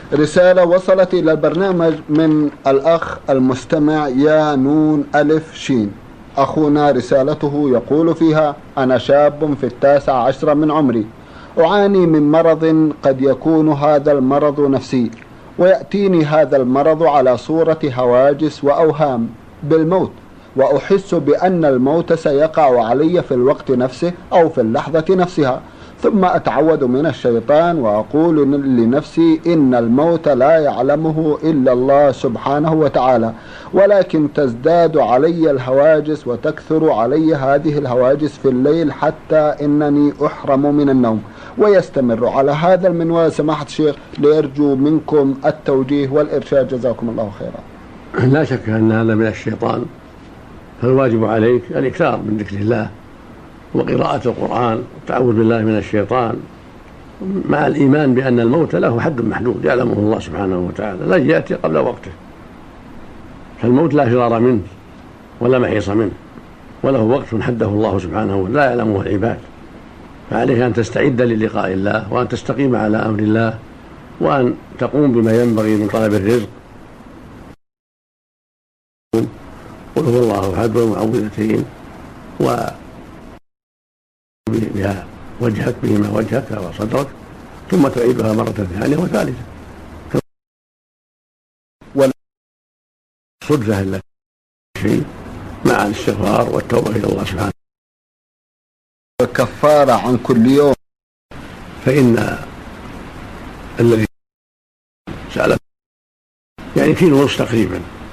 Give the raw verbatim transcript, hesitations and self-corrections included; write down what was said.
رسالة وصلت إلى البرنامج من الأخ المستمع يا نون ألف شين. أخونا رسالته يقول فيها: أنا شاب في التاسع عشر من عمري، أعاني من مرض قد يكون هذا المرض نفسي، ويأتيني هذا المرض على صورة هواجس وأوهام بالموت، وأحس بأن الموت سيقع علي في الوقت نفسه أو في اللحظة نفسها، ثم أتعوذ من الشيطان وأقول لنفسي إن الموت لا يعلمه إلا الله سبحانه وتعالى، ولكن تزداد علي الهواجس وتكثر علي هذه الهواجس في الليل حتى إنني أحرم من النوم، ويستمر على هذا المنوال سماحة الشيخ، ليرجو منكم التوجيه والإرشاد، جزاكم الله خيرا. لا شك أن هذا من الشيطان، فالواجب عليك الإكثار من ذكر الله وقراءة القرآن والتعوذ بالله من الشيطان، مع الإيمان بأن الموت له حد محدود يعلمه الله سبحانه وتعالى، لا يأتي قبل وقته، فالموت لا فرار منه ولا محيص منه، وله وقت حده الله سبحانه وتعالى لا يعلمه العباد، فعليك أن تستعد للقاء الله، وأن تستقيم على أمر الله، وأن تقوم بما ينبغي من طلب الرزق. قل هو الله أحد والمعوذتين، و بها وجهك بهما وجهك وصدرك، ثم تعيدها مرة ثانية وثالثة والصدفة إلا شيء، مع الاستغفار والتوبة إلى الله سبحانه. الكفارة عن كل يوم، فإن الذي سأل يعني في نص تقريبا